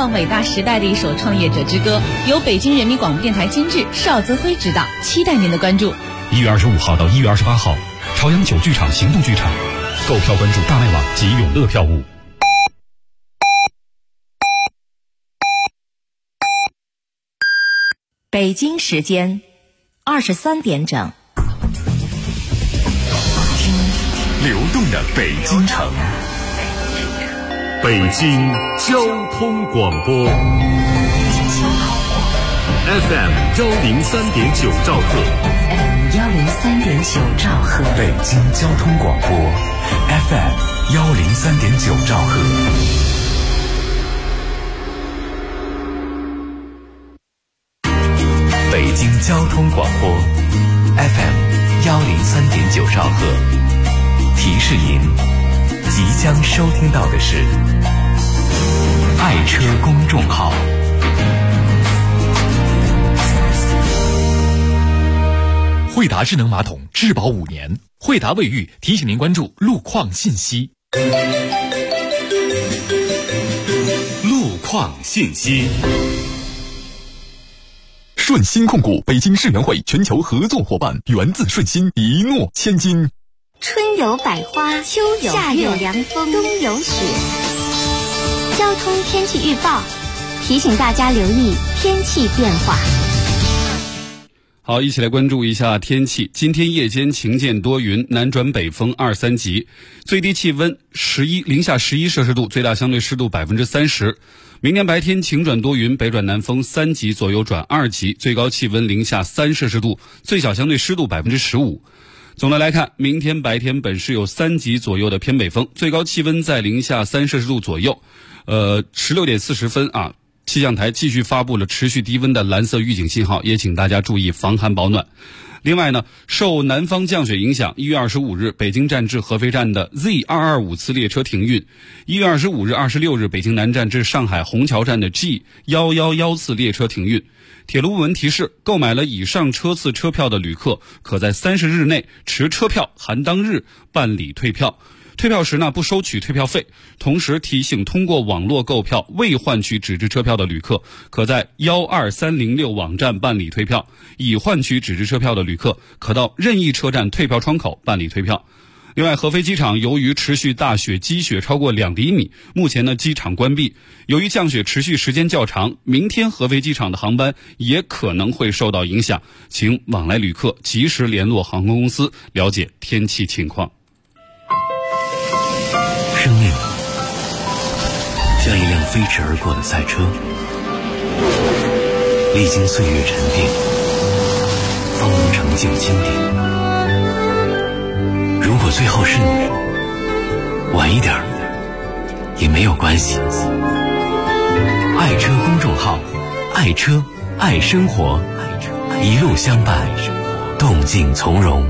唱伟大时代的一首创业者之歌，由北京人民广播电台监制，邵泽辉执导，期待您的关注。 1月25号到1月28号，朝阳9剧场行动剧场，购票关注大麦网及永乐票务。 北京时间23点整， 听流动的北京城，北京交通广播 FM 103.9兆赫 103.9兆赫， 北京交通广播 FM 103.9兆赫。北京交通广播 FM 103.9兆赫，提示您即将收听到的是爱车公众号。 惠达智能马桶质保5年，惠达卫浴提醒您关注路况信息。 路况信息。 顺鑫控股北京世园会全球合作伙伴，源自顺鑫，一诺千金。 春有百花，秋有夏有凉风，冬有雪。交通天气预报提醒大家留意天气变化。 好，一起来关注一下天气。今天夜间晴间多云，南转北风2、3级，最低气温零下11摄氏度，最大相对湿度30%。明天白天晴转多云，北转南风3级左右转2级，最高气温零下3摄氏度，最小相对湿度15%。总的来看，明天白天本市有3级左右的偏北风，最高气温在零下3摄氏度左右。16点40分啊，气象台继续发布了持续低温的蓝色预警信号，也请大家注意防寒保暖。另外呢，受南方降雪影响，1月25日北京站至合肥站的 Z225 次列车停运；1月25日、26日北京南站至上海虹桥站的 G111 次列车停运。铁路部门提示，购买了以上车次车票的旅客，可在30日内持车票含当日办理退票。退票时呢，不收取退票费。同时提醒，通过网络购票未换取纸质车票的旅客，可在12306网站办理退票；已换取纸质车票的旅客，可到任意车站退票窗口办理退票。另外，合肥机场由于持续大雪，积雪超过2厘米，目前呢机场关闭。由于降雪持续时间较长，明天合肥机场的航班也可能会受到影响，请往来旅客及时联络航空公司了解天气情况。 生命像一辆飞驰而过的赛车，历经岁月沉淀，方能成就经典。如果最后是你，晚一点也没有关系。爱车公众号，爱车爱生活，一路相伴，动静从容。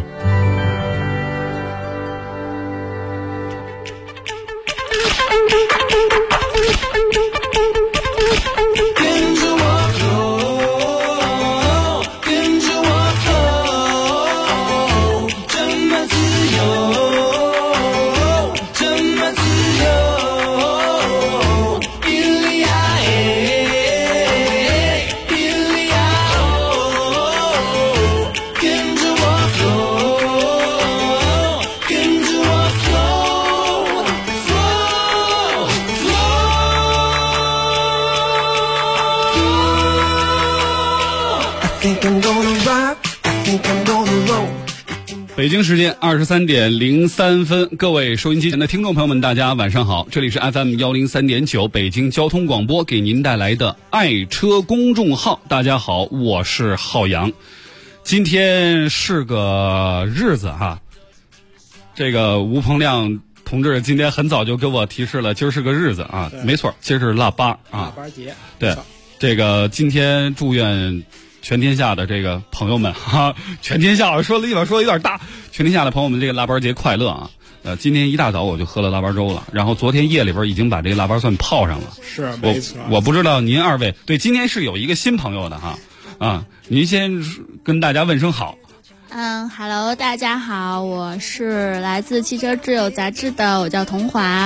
北京时间23点03分，各位收音机前的听众朋友们，大家晚上好，这里是 FM 103.9北京交通广播给您带来的爱车公众号。大家好，我是浩洋。今天是个日子哈，这个吴鹏亮同志今天很早就给我提示了，今儿是个日子啊，没错，今儿是腊八啊， 腊八节。 对，这个今天祝愿全天下的这个朋友们哈，全天下我说了一把说有点大，全天下的朋友们这个腊八节快乐啊！今天一大早我就喝了腊八粥了，然后昨天夜里边已经把这个腊八蒜泡上了。 是，没错。 我不知道您二位对今天是有一个新朋友的哈啊，您先跟大家问声好。 Hello， 大家好，我是来自汽车之友杂志的，我叫童华。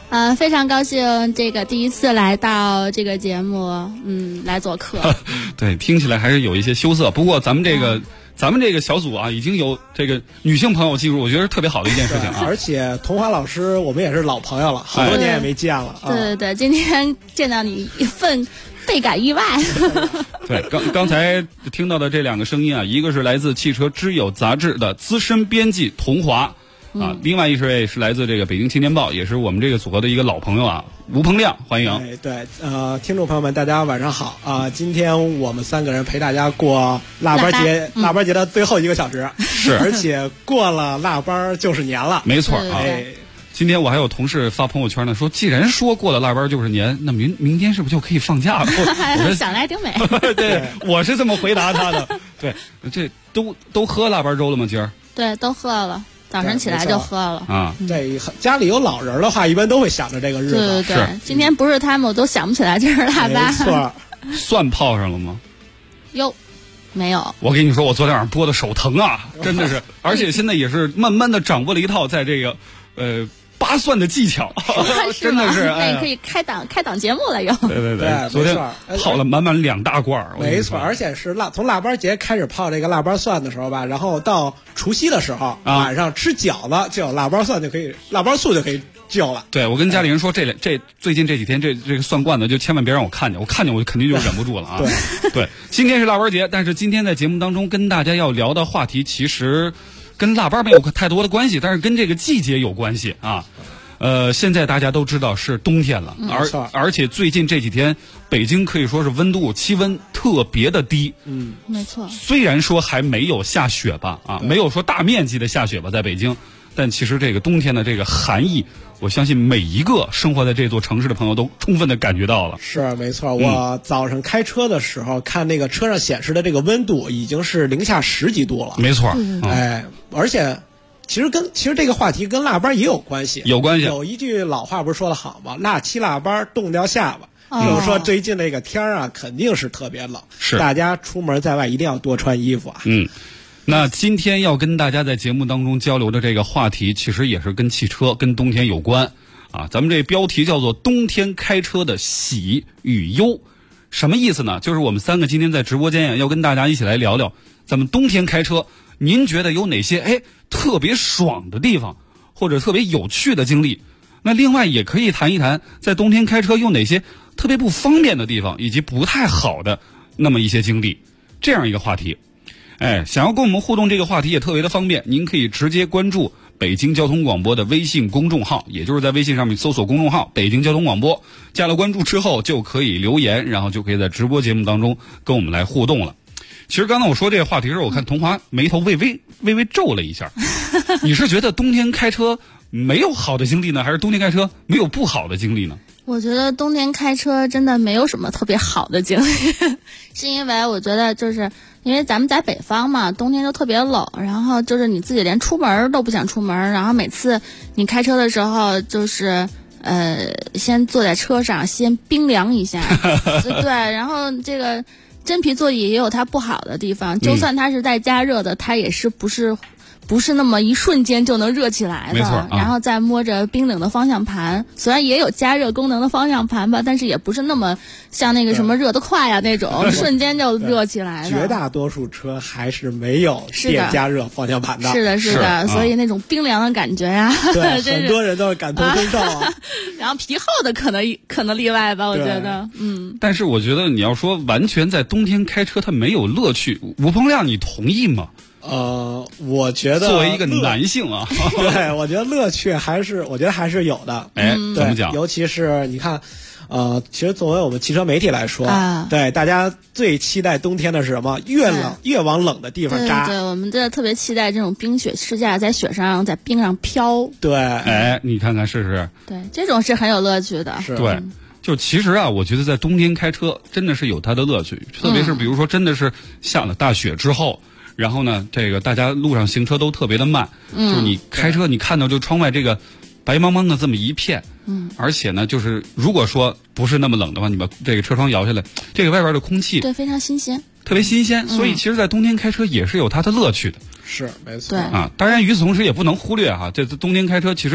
非常高兴这个第一次来到这个节目，来做客。 对，听起来还是有一些羞涩。不过咱们这个小组啊，已经有这个女性朋友进入，我觉得是特别好的一件事情啊。 而且桐华老师，我们也是老朋友了，好多年也没见了。 对，今天见到你一份倍感意外。 对，刚才听到的这两个声音啊，一个是来自汽车之友杂志的资深编辑桐华。另外一位是来自这个北京青年报，也是我们这个组合的一个老朋友啊，吴鹏亮，欢迎。 对，听众朋友们，大家晚上好啊！今天我们三个人陪大家过腊八节，腊八节的最后1个小时， 是， 而且过了腊八就是年了， 没错啊。今天我还有同事发朋友圈呢，说既然说过了腊八就是年，那明天是不是就可以放假了？ 想来挺美。 对，我是这么回答他的。对，这都喝腊八粥了吗？今儿？ 对，都喝了。早晨起来就喝了啊！ 这家里有老人的话，一般都会想着这个日子。 对，今天不是他们，我都想不起来这是腊八。 没错， 蒜泡上了吗？ 哟，没有。 我跟你说，我昨天晚上剥的手疼啊，真的是，而且现在也是慢慢的掌握了一套在这个扒蒜的技巧，真的是。 那你可以开档节目了又。 对，昨天泡了满满2大罐。 没错，而且是从腊八节开始泡这个腊八蒜的时候吧，然后到除夕的时候，晚上吃饺子就有腊八蒜就可以，腊八醋就可以就了。 对，我跟家里人说，这最近这几天这个蒜罐子就千万别让我看见，我看见我肯定就忍不住了啊。对，今天是腊八节，但是今天在节目当中跟大家要聊的话题其实跟腊八没有太多的关系，但是跟这个季节有关系啊。现在大家都知道是冬天了，而且最近这几天北京可以说是气温特别的低。 没错。 虽然说还没有下雪吧，没有说大面积的下雪吧，在北京，但其实这个冬天的这个寒意，我相信每一个生活在这座城市的朋友都充分的感觉到了。 是没错，我早上开车的时候看那个车上显示的这个温度已经是零下10几度了。 没错， 而且。其实这个话题跟腊八也有关系，有一句老话不是说得好吗？腊七腊八冻掉下巴。就是说最近这个天啊，肯定是特别冷， 是大家出门在外一定要多穿衣服啊。 那今天要跟大家在节目当中交流的这个话题，其实也是跟汽车、跟冬天有关啊。咱们这标题叫做“冬天开车的喜与忧”，什么意思呢？就是我们3个今天在直播间呀，要跟大家一起来聊聊咱们冬天开车。您觉得有哪些特别爽的地方，或者特别有趣的经历？那另外也可以谈一谈，在冬天开车有哪些特别不方便的地方，以及不太好的那么一些经历，这样一个话题。想要跟我们互动这个话题也特别的方便，您可以直接关注北京交通广播的微信公众号，也就是在微信上面搜索公众号北京交通广播，加了关注之后就可以留言，然后就可以在直播节目当中跟我们来互动了。其实刚才我说这个话题的时候，我看桐华眉头微微皱了一下。你是觉得冬天开车没有好的经历呢，还是冬天开车没有不好的经历呢？ 我觉得冬天开车真的没有什么特别好的经历，是因为我觉得就是因为咱们在北方嘛，冬天就特别冷，然后就是你自己连出门都不想出门，然后每次你开车的时候就是先坐在车上先冰凉一下，对，然后这个。真皮座椅也有它不好的地方，就算它是带加热的，它也是不是那么一瞬间就能热起来的。 没错， 然后再摸着冰冷的方向盘，虽然也有加热功能的方向盘吧，但是也不是那么像那个什么热得快啊那种，瞬间就热起来的。 绝大多数车还是没有电加热方向盘的。 是的，所以那种冰凉的感觉呀， 对，很多人都是感同身受啊。 然后皮厚的可能例外吧，我觉得， 但是我觉得你要说完全在冬天开车它没有乐趣，吴鹏亮你同意吗？ 我觉得作为一个男性啊， 对，我觉得乐趣还是有的。 怎么讲？ 尤其是你看，其实作为我们汽车媒体来说，对大家最期待冬天的是什么？越往冷的地方扎。 对，我们这特别期待这种冰雪试驾，在雪上在冰上飘。 对， 你看看试试。 对，这种是很有乐趣的。 对。就其实啊，我觉得在冬天开车真的是有它的乐趣，特别是比如说真的是下了大雪之后，然后呢，这个大家路上行车都特别的慢，就是你开车你看到就窗外这个白茫茫的这么一片，而且呢，就是如果说不是那么冷的话，你把这个车窗摇下来，这个外边的空气对非常新鲜， 特别新鲜，所以其实，在冬天开车也是有它的乐趣的。 是没错啊，当然与此同时也不能忽略哈，这冬天开车其实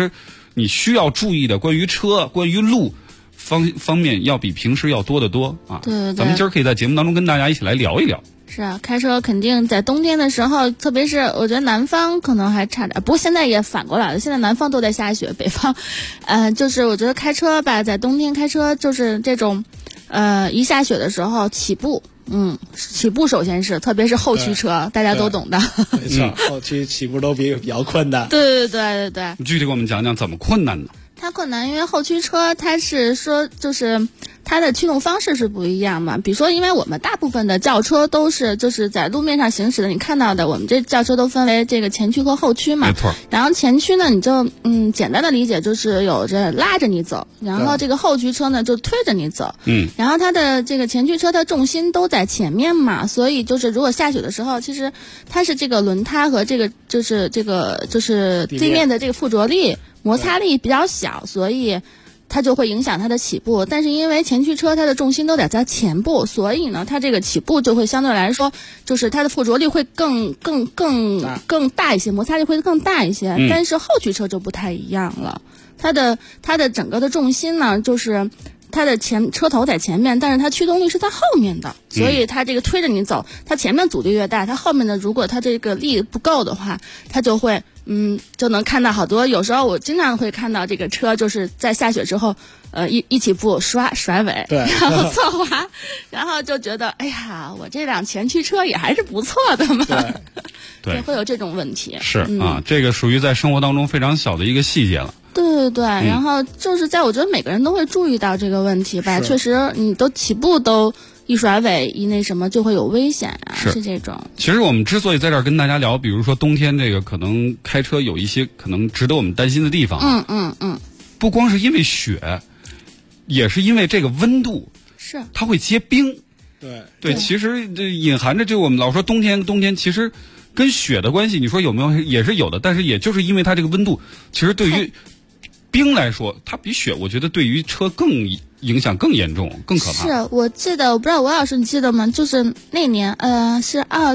你需要注意的关于车、关于路方面要比平时要多得多啊。 对， 咱们今儿可以在节目当中跟大家一起来聊一聊。 是啊，开车肯定在冬天的时候，特别是我觉得南方可能还差点，不过现在也反过来了，现在南方都在下雪，北方，就是我觉得开车吧，在冬天开车就是这种，一下雪的时候起步，起步首先是，特别是后驱车，大家都懂的。 没错，后驱起步都比较困难。 对。 你具体给我们讲讲怎么困难呢？ 它困难，因为后驱车它是说就是它的驱动方式是不一样嘛。比如说，因为我们大部分的轿车都是就是在路面上行驶的，你看到的我们这轿车都分为这个前驱和后驱嘛。 没错。 然后前驱呢，你就简单的理解就是有着拉着你走，然后这个后驱车呢就推着你走。然后它的这个前驱车它重心都在前面嘛，所以就是如果下雪的时候，其实它是这个轮胎和这个就是地面的这个附着力。摩擦力比较小，所以它就会影响它的起步。但是因为前驱车它的重心都得在前部，所以呢，它这个起步就会相对来说，就是它的附着力会更大一些，摩擦力会更大一些。但是后驱车就不太一样了，它的整个的重心呢，就是它的车头在前面，但是它驱动力是在后面的，所以它这个推着你走，它前面阻力越大，它后面的如果它这个力不够的话，它就会就能看到好多。有时候我经常会看到这个车就是在下雪之后，一起步甩尾， 对， 然后侧滑，然后就觉得哎呀，我这辆前驱车也还是不错的嘛。 对， 会有这种问题。 是啊，这个属于在生活当中非常小的一个细节了。 对，然后就是我觉得每个人都会注意到这个问题吧。确实，你都起步都一甩尾一那什么就会有危险啊，是这种。 其实我们之所以在这儿跟大家聊，比如说冬天这个可能开车有一些可能值得我们担心的地方。不光是因为雪，也是因为这个温度， 是它会结冰。 对， 其实这隐含着就我们老说冬天其实跟雪的关系，你说有没有也是有的，但是也就是因为它这个温度，其实对于冰来说，它比雪我觉得对于车更影响更严重更可怕。 是我记得，我不知道王老师你记得吗？就是那年是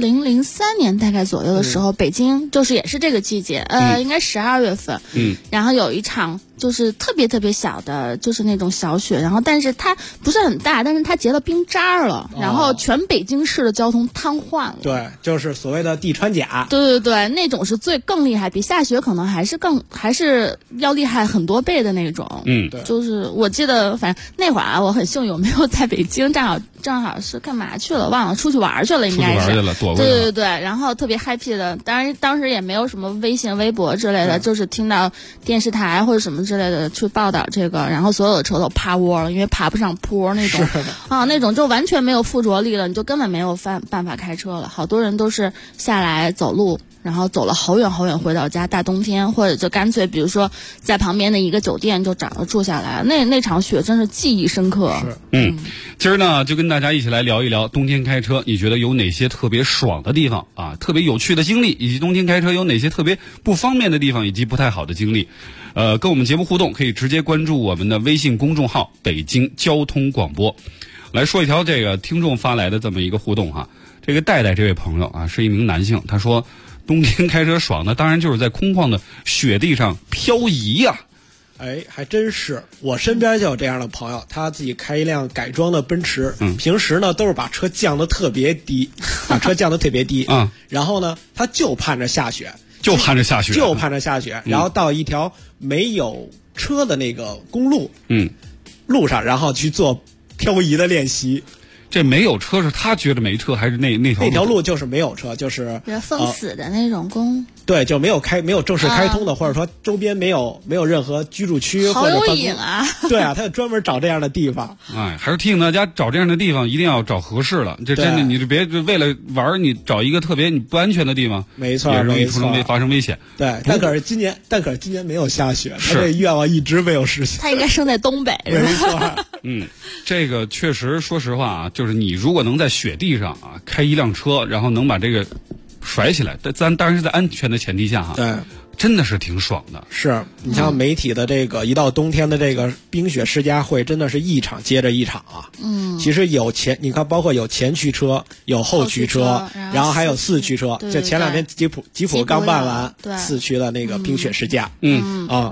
2003年大概左右的时候，北京就是也是这个季节，应该12月份，然后有一场就是特别特别小的，就是那种小雪，然后但是它不是很大，但是它结了冰渣了，然后全北京市的交通瘫痪了。 对，就是所谓的地穿甲。 对，那种是更厉害，比下雪可能还是要厉害很多倍的那种。 对， 就是我记得反正那会儿啊，我很幸运我没有在北京，正好是干嘛去了忘了，出去玩去了应该是。 出去玩去了，躲过了。 对，然后特别 happy 的，当时也没有什么微信、微博之类的，就是听到电视台或者什么之类的去报道这个，然后所有的车都趴窝了，因为爬不上坡那种那种就完全没有附着力了，你就根本没有办法开车了。好多人都是下来走路，然后走了好远好远回到家，大冬天，或者就干脆比如说在旁边的一个酒店就找着住下来。那场雪真是记忆深刻。 今儿呢就跟大家一起来聊一聊冬天开车，你觉得有哪些特别爽的地方啊，特别有趣的经历，以及冬天开车有哪些特别不方便的地方，以及不太好的经历。跟我们节目互动可以直接关注我们的微信公众号北京交通广播。来说一条这个听众发来的这么一个互动哈。这个戴戴这位朋友啊是一名男性，他说冬天开车爽的当然就是在空旷的雪地上漂移呀。 还真是，我身边就有这样的朋友，他自己开一辆改装的奔驰，平时呢都是把车降得特别低，然后呢他就盼着下雪，然后到一条没有车的那个公路，路上，然后去做漂移的练习。 这没有车是他觉得没车，还是那条路就是没有车，就是封死的那种公。 对，就没有正式开通的，或者说周边没有任何居住区或者好有瘾啊！ 对啊，他就专门找这样的地方。 还是提醒大家找这样的地方一定要找合适了。这真的，你就别为了玩你找一个特别你不安全的地方， 没错， 也容易发生危险。 对，但可是今年没有下雪，他这愿望一直没有实现。 他应该生在东北， 没错。 这个确实，说实话啊，就是你如果能在雪地上啊开一辆车，然后能把这个甩起来，咱当然是在安全的前提下哈。 对， 真的是挺爽的。 是你像媒体的这个一到冬天的这个冰雪世家会，真的是一场接着一场啊。其实你看，包括有前驱车，有后驱车，然后还有四驱车。就前两天吉普刚办完4驱的那个冰雪试驾。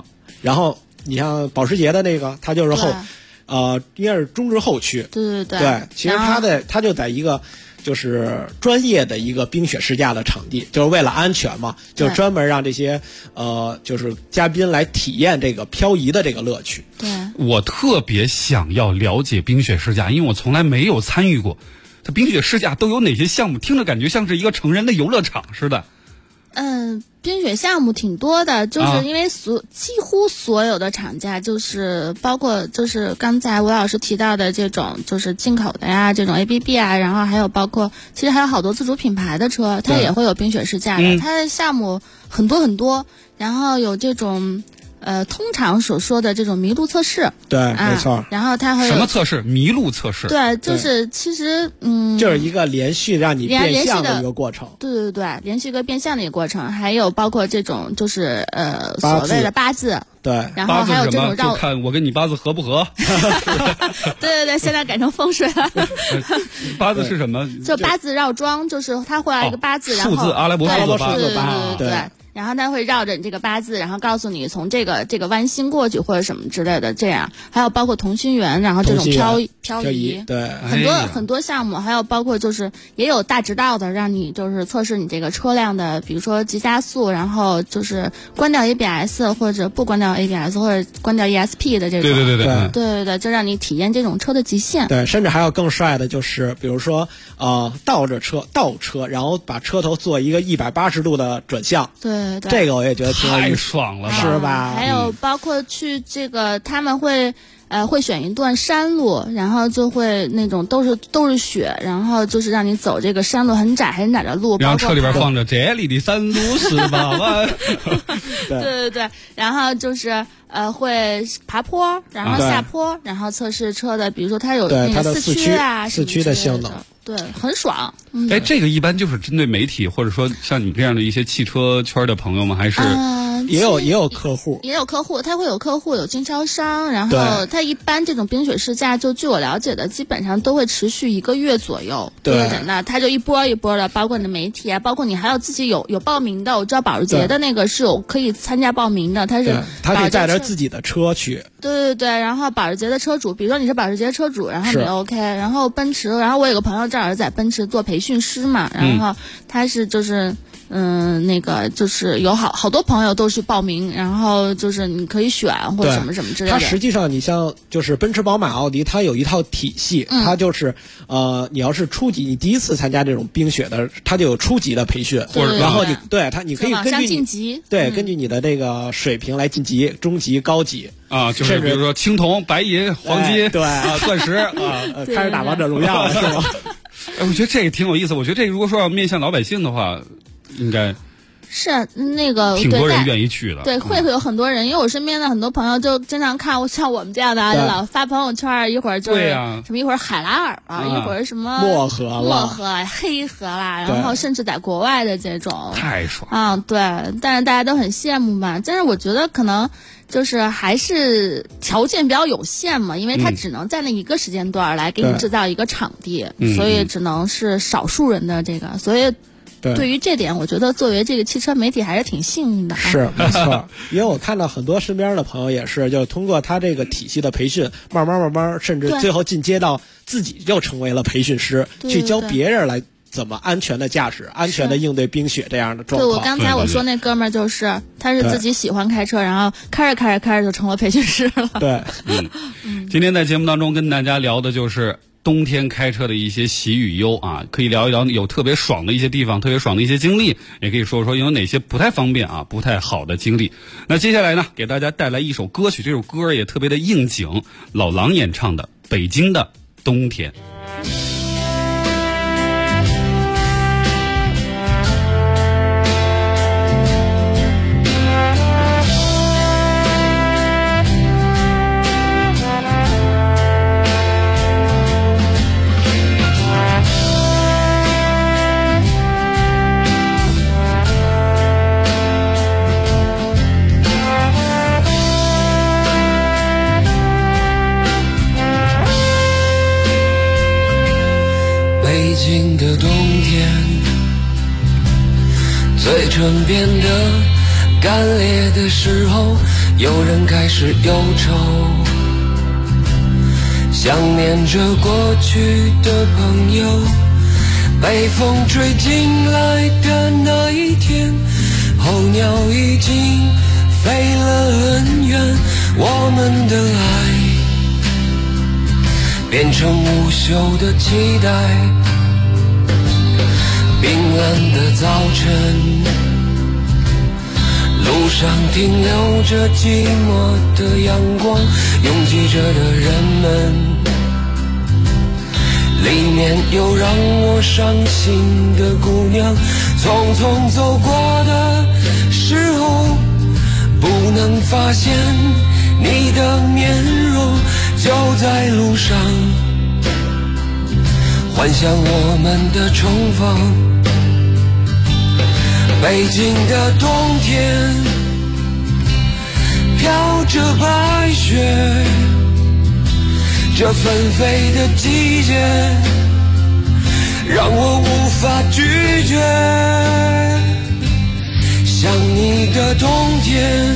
然后你像保时捷的那个，它就是应该是中置后驱。 对， 其实它就在一个就是专业的一个冰雪试驾的场地，就是为了安全嘛，就专门让这些就是嘉宾来体验这个漂移的这个乐趣。 对， 我特别想要了解冰雪试驾，因为我从来没有参与过。它冰雪试驾都有哪些项目？听着感觉像是一个成人的游乐场似的。 冰雪项目挺多的，就是因为几乎所有的厂家，就是包括就是刚才吴老师提到的这种就是进口的呀，这种 ABB 啊，然后还有包括其实还有好多自主品牌的车，它也会有冰雪试驾的，它的项目很多很多，然后有这种。通常所说的这种麋鹿测试， 对，没错。 然后它会什么测试？麋鹿测试。 对，就是其实就是一个连续让你变相的一个过程。 对，连续一个变相的一个过程，还有包括这种就是所谓的八字。 对， 然后还有这种就看我跟你八字合不合。 对，现在改成风水了。 八字是什么？ 就八字绕桩，就是它会来一个八字，然后数字阿拉伯数字八字。 对。然后它会绕着你这个八字，然后告诉你从这个弯心过去或者什么之类的，这样还有包括同心圆，然后这种漂移， 对， 很多项目，还有包括就是也有大直道的，让你就是测试你这个车辆的，比如说急加速，然后就是关掉 ABS 或者不关掉 ABS 或者关掉 ESP 的这种，对，就让你体验这种车的极限。 对，甚至还有更帅的，就是比如说倒车，然后把车头做一个180度的转向。 对， 这个我也觉得挺有意思， 太爽了吧， 是吧？ 还有包括去这个他们会选一段山路，然后就会那种都是雪，然后就是让你走这个山路很窄的路， 然后车里边放着这里的山路18万。 对，然后就是会爬坡，然后下坡，然后测试车的，比如说它有那个四驱啊， 四驱的性能。 对，很爽。 这个一般就是针对媒体，或者说像你这样的一些汽车圈的朋友们，还是也有客户， 他会有客户，有经销商，然后他一般这种冰雪试驾，就据我了解的，基本上都会持续1个月左右。 对， 那他就一波一波的，包括你的媒体啊，包括你还有自己有报名的。我知道保时捷的那个是有可以参加报名的，他可以带着自己的车去。 对，然后保时捷的车主，比如说你是保时捷车主，然后你 OK， 然后奔驰，然后我有个朋友正好在奔驰做培训师嘛，然后他是就是那个就是有好多朋友都去报名，然后就是你可以选或者什么什么之类的。 它实际上你像就是奔驰、宝马、奥迪，它有一套体系，它就是你要是初级，你第一次参加这种冰雪的，它就有初级的培训，然后你可以根据晋级， 根据你的这个水平来晋级，中级、高级。 就是比如说青铜、白银、黄金，钻石开始打王者荣耀了，是吗？ 我觉得这个挺有意思。我觉得这个如果说要面向老百姓的话，应该是那个挺多人愿意去的。 对，会有很多人，因为我身边的很多朋友就经常看，像我们这样的就老发朋友圈，一会儿就是什么一会儿海拉尔一会儿什么漠河、 黑河啦，然后甚至在国外的这种太爽对，但是大家都很羡慕嘛。但是我觉得可能就是还是条件比较有限嘛，因为它只能在那一个时间段来给你制造一个场地，所以只能是少数人的这个，所以对于这点，我觉得作为这个汽车媒体还是挺幸运的。 是没错，因为我看到很多身边的朋友也是，就通过他这个体系的培训，慢慢，甚至最后进阶到自己就成为了培训师，去教别人来怎么安全的驾驶、安全的应对冰雪这样的状况。 对，我刚才我说那哥们儿就是他是自己喜欢开车，然后开着就成了培训师了。 对， 今天在节目当中跟大家聊的就是冬天开车的一些喜与忧啊，可以聊一聊有特别爽的一些地方，特别爽的一些经历，也可以说说有哪些不太方便不太好的经历。那接下来呢，给大家带来一首歌曲，这首歌也特别的应景，老狼演唱的《北京的冬天》。 北京的冬天，最城边的干裂的时候，有人开始忧愁，想念着过去的朋友。被风吹进来的那一天，候鸟已经飞了很远，我们的爱变成无休的期待。冰冷的早晨，路上停留着寂寞的阳光，拥挤着的人们，里面有让我伤心的姑娘。匆匆走过的时候，不能发现你的面容，就在路上幻想我们的重逢。北京的冬天飘着白雪，这纷飞的季节让我无法拒绝。想你的冬天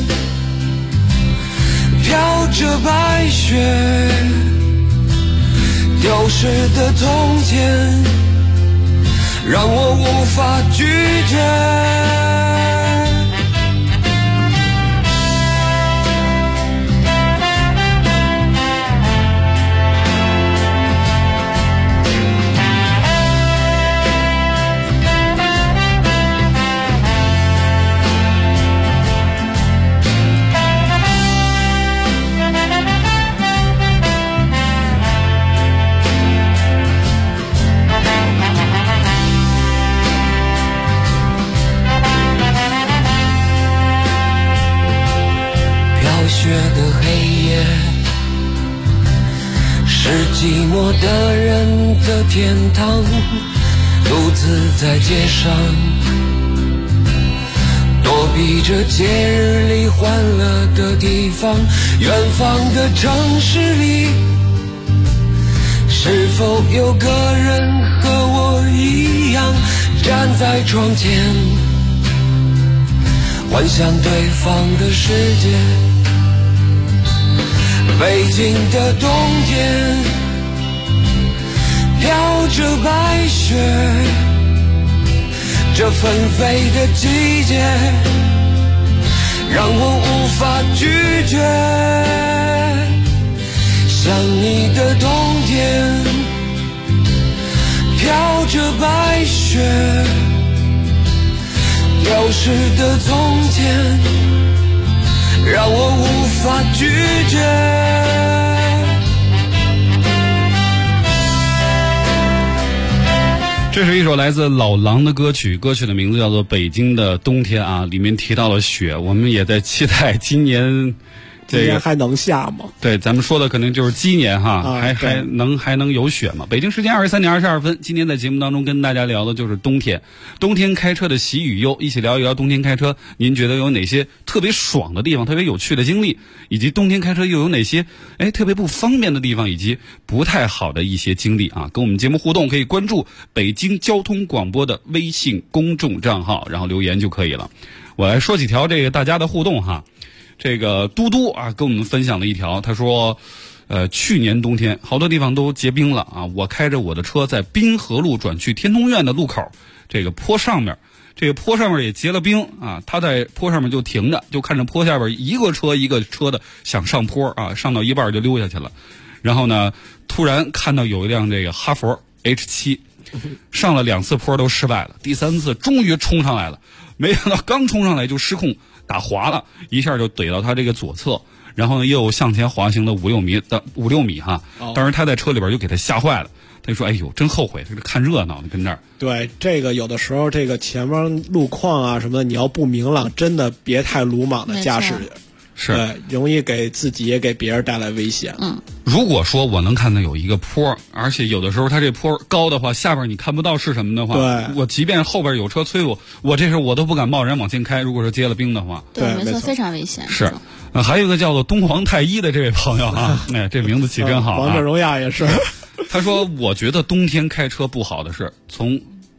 飘着白雪，丢失的从前让我无法拒绝。雪的黑夜是寂寞的人的天堂，独自在街上躲避着节日里欢乐的地方。远方的城市里，是否有个人和我一样站在窗前，幻想对方的世界。北京的冬天飘着白雪，这纷飞的季节让我无法拒绝。想你的冬天飘着白雪，丢失的从前让我无法拒绝。 这是一首来自老狼的歌曲，歌曲的名字叫做《北京的冬天》啊，里面提到了雪，我们也在期待今年今年还能下吗？ 对，咱们说的可能就是鸡年哈，还能有雪吗？北京时间23点22分，今天在节目当中跟大家聊的就是冬天，冬天开车的喜与忧，一起聊一聊冬天开车，您觉得有哪些特别爽的地方，特别有趣的经历，以及冬天开车又有哪些特别不方便的地方，以及不太好的一些经历啊？跟我们节目互动可以关注北京交通广播的微信公众账号，然后留言就可以了。我来说几条这个大家的互动哈。这个嘟嘟啊跟我们分享了一条，他说去年冬天好多地方都结冰了啊，我开着我的车在滨河路转去天通苑的路口，这个坡上面也结了冰啊，他在坡上面就停着，就看着坡下边一个车一个车的想上坡啊，上到一半就溜下去了。然后呢突然看到有一辆这个哈佛 H7 上了2次坡都失败了，第3次终于冲上来了，没想到刚冲上来就失控打滑了，一下就怼到他这个左侧，然后呢又向前滑行的5、6米哈，当时他在车里边就给他吓坏了，他就说哎呦真后悔，这个看热闹的跟这儿。 对，这个有的时候这个前方路况啊什么的，你要不明朗，真的别太鲁莽的驾驶， 是对，容易给自己也给别人带来危险。 如果说我能看到有一个坡，而且有的时候它这坡高的话，下边你看不到是什么的话， 对， 我即便后边有车催我这时候我都不敢贸然往前开。如果说结了冰的话， 对，没错，非常危险。 是，还有一个叫做东皇太一的这位朋友啊，这名字起真好啊。 王者荣耀也是。 他说，我觉得冬天开车不好的是从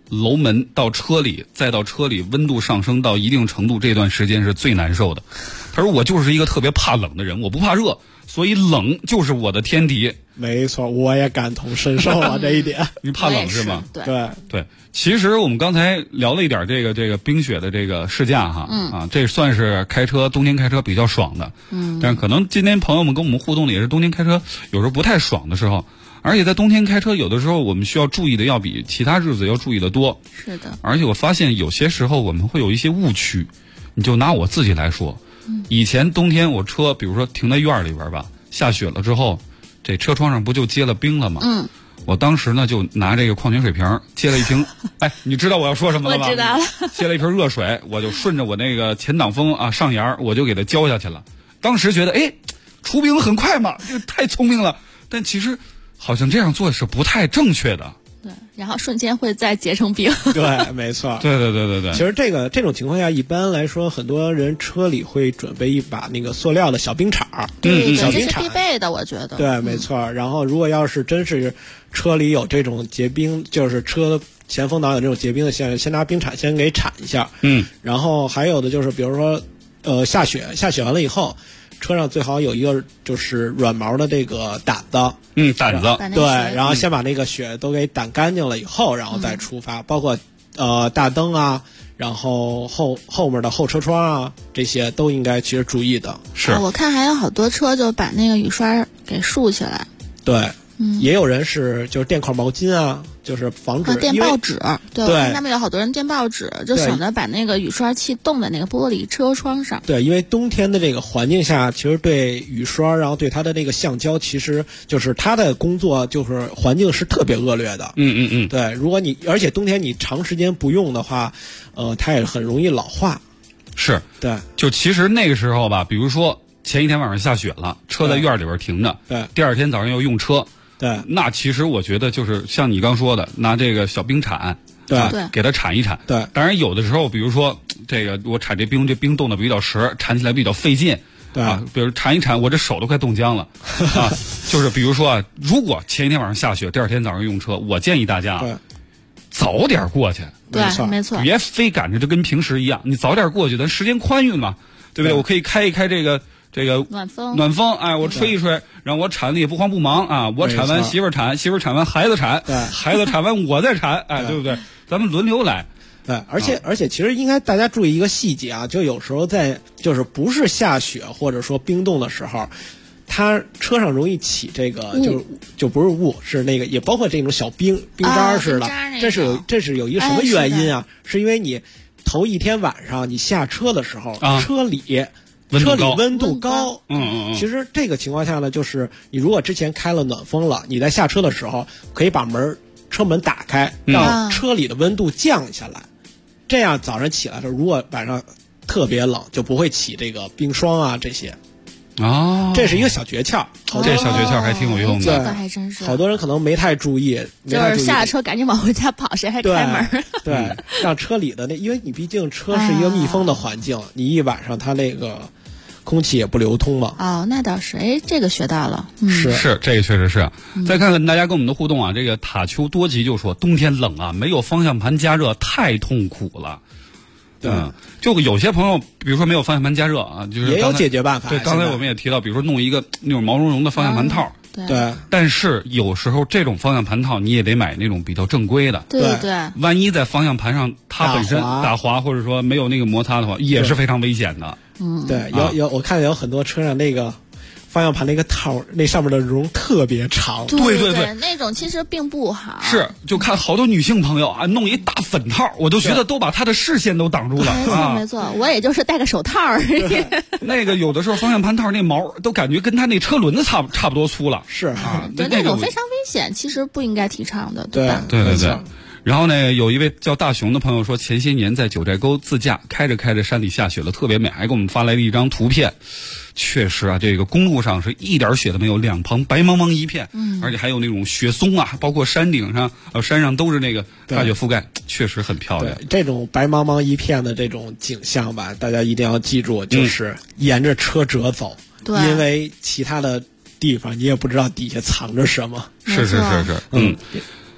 楼门到车里，再到车里温度上升到一定程度，这段时间是最难受的。他说我就是一个特别怕冷的人，我不怕热，所以冷就是我的天敌。 没错，我也感同身受啊这一点。 你怕冷是吗？ 对。 其实我们刚才聊了一点这个冰雪的这个试驾哈，这算是开车冬天开车比较爽的。但是可能今天朋友们跟我们互动的也是冬天开车有时候不太爽的时候，而且在冬天开车有的时候我们需要注意的要比其他日子要注意的多。 是的。 而且我发现有些时候我们会有一些误区，你就拿我自己来说，以前冬天我车比如说停在院里边吧，下雪了之后，这车窗上不就结了冰了吗？我当时呢就拿这个矿泉水瓶接了一瓶，哎，你知道我要说什么了吧？ 我知道了。 接了一瓶热水，我就顺着我那个前挡风啊上沿我就给它浇下去了。当时觉得除冰很快嘛，这太聪明了。但其实好像这样做是不太正确的。 对，然后瞬间会再结成冰。 对，没错。 对。 其实这种情况下，一般来说，很多人车里会准备一把那个塑料的小冰铲。小冰铲这是必备的，我觉得。 对，没错。然后，如果要是真是车里有这种结冰，就是车前风挡有这种结冰的现象，先拿冰铲先给铲一下。然后还有的就是，比如说，下雪完了以后。车上最好有一个就是软毛的这个掸子， 掸子， 对，然后先把那个雪都给掸干净了以后，然后再出发，包括大灯啊，然后后面的后车窗啊，这些都应该其实注意的。 是， 我看还有好多车就把那个雨刷给竖起来。 对。也有人是就是垫块毛巾啊，就是防止垫报纸。对，我看他们有好多人垫报纸，就省得把那个雨刷器冻在那个玻璃车窗上。 对，因为冬天的这个环境下，其实对雨刷，然后对它的那个橡胶，其实就是它的工作就是环境是特别恶劣的。对，如果而且冬天你长时间不用的话，它也很容易老化。 是， 对， 就其实那个时候吧，比如说前一天晚上下雪了，车在院里边停着， 对， 第二天早上要用车。 对， 那其实我觉得就是像你刚说的，拿这个小冰铲， 对， 给它铲一铲。 对， 当然有的时候，比如说这个我铲这冰冻的比较实，铲起来比较费劲。 对啊，比如铲一铲，我这手都快冻僵了啊。就是比如说啊，如果前一天晚上下雪，第二天早上用车，我建议大家早点过去。 对，没错， 别非赶着就跟平时一样，你早点过去，咱时间宽裕嘛，对不对？我可以开一开这个暖风，哎，我吹一吹，然后我铲的也不慌不忙啊。我铲完媳妇儿铲，媳妇儿铲完孩子铲，孩子铲完我再铲，哎，对不对？咱们轮流来。 对，而且其实应该大家注意一个细节啊，就有时候就是不是下雪或者说冰冻的时候，它车上容易起这个就不是雾，是那个也包括这种小冰渣似的。这是有一个什么原因啊？是因为你头一天晚上你下车的时候，车里温度高，其实这个情况下呢，就是你如果之前开了暖风了，你在下车的时候可以把车门打开，让车里的温度降下来，这样早上起来的时候，如果晚上特别冷，就不会起这个冰霜啊这些。这是一个小诀窍， 这小诀窍还挺有用的。 这个还真是， 好多人可能没太注意， 就是下车赶紧往回家跑，谁还开门？ 对，让车里的因为你毕竟车是一个密封的环境，你一晚上它那个空气也不流通嘛。 那倒是，这个学到了。 是这个确实是。再看看大家跟我们的互动啊，这个塔丘多吉就说，冬天冷啊，没有方向盘加热太痛苦了。就有些朋友，比如说没有方向盘加热啊，就是也有解决办法。 对，刚才我们也提到，比如说弄一个那种毛茸茸的方向盘套。 对。 但是有时候这种方向盘套你也得买那种比较正规的。 对。 万一在方向盘上它本身打滑，或者说没有那个摩擦的话，也是非常危险的。 对，我看有很多车上那个方向盘那个套，那上面的绒特别长。 对，那种其实并不好。 是，就看好多女性朋友啊，弄一大粉套，我都觉得都把她的视线都挡住了。 没错，我也就是戴个手套而已。 那个有的时候方向盘套那毛都感觉跟他那车轮子差不多粗了。 是啊， 对，那种非常危险，其实不应该提倡的， 对吧？ 对。然后呢，有一位叫大熊的朋友说，前些年在九寨沟自驾，开着山里下雪了，特别美，还给我们发来了一张图片。确实啊，这个公路上是一点雪都没有，两旁白茫茫一片，而且还有那种雪松啊，包括山顶上、山上都是那个大雪覆盖，确实很漂亮。 对，这种白茫茫一片的这种景象吧，大家一定要记住，就是沿着车辙走，因为其他的地方你也不知道底下藏着什么。 是。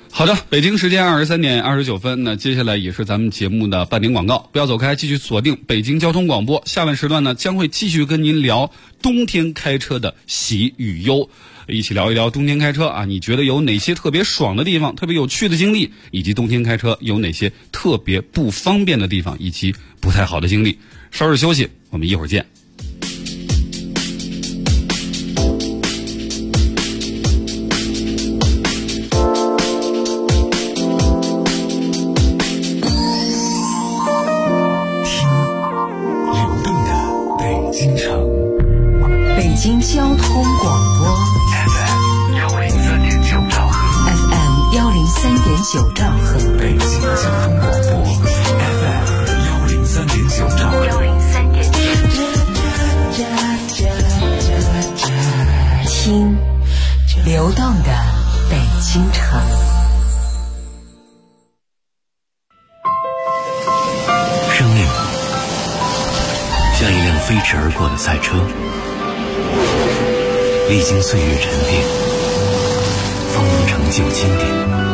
好的，北京时间23点29分，那接下来也是咱们节目的半点广告，不要走开，继续锁定北京交通广播。下半时段呢，将会继续跟您聊冬天开车的喜与忧，一起聊一聊冬天开车啊，你觉得有哪些特别爽的地方，特别有趣的经历，以及冬天开车有哪些特别不方便的地方，以及不太好的经历。稍事休息，我们一会儿见。 北京交通广播 FM 103.9兆赫 FM 103.9兆赫， 北京交通广播 FM 103.9兆赫， 听流动的北京城。 生命像一辆飞驰而过的赛车，历经岁月沉淀，方能成就经典。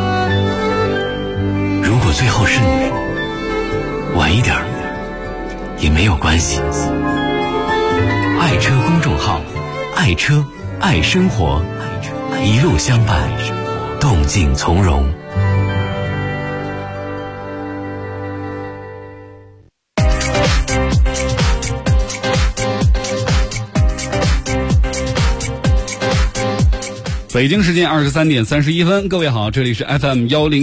如果最后是你，晚一点也没有关系。爱车公众号，爱车爱生活，一路相伴，动静从容。 北京时间23点31分，各位好，这里是 FM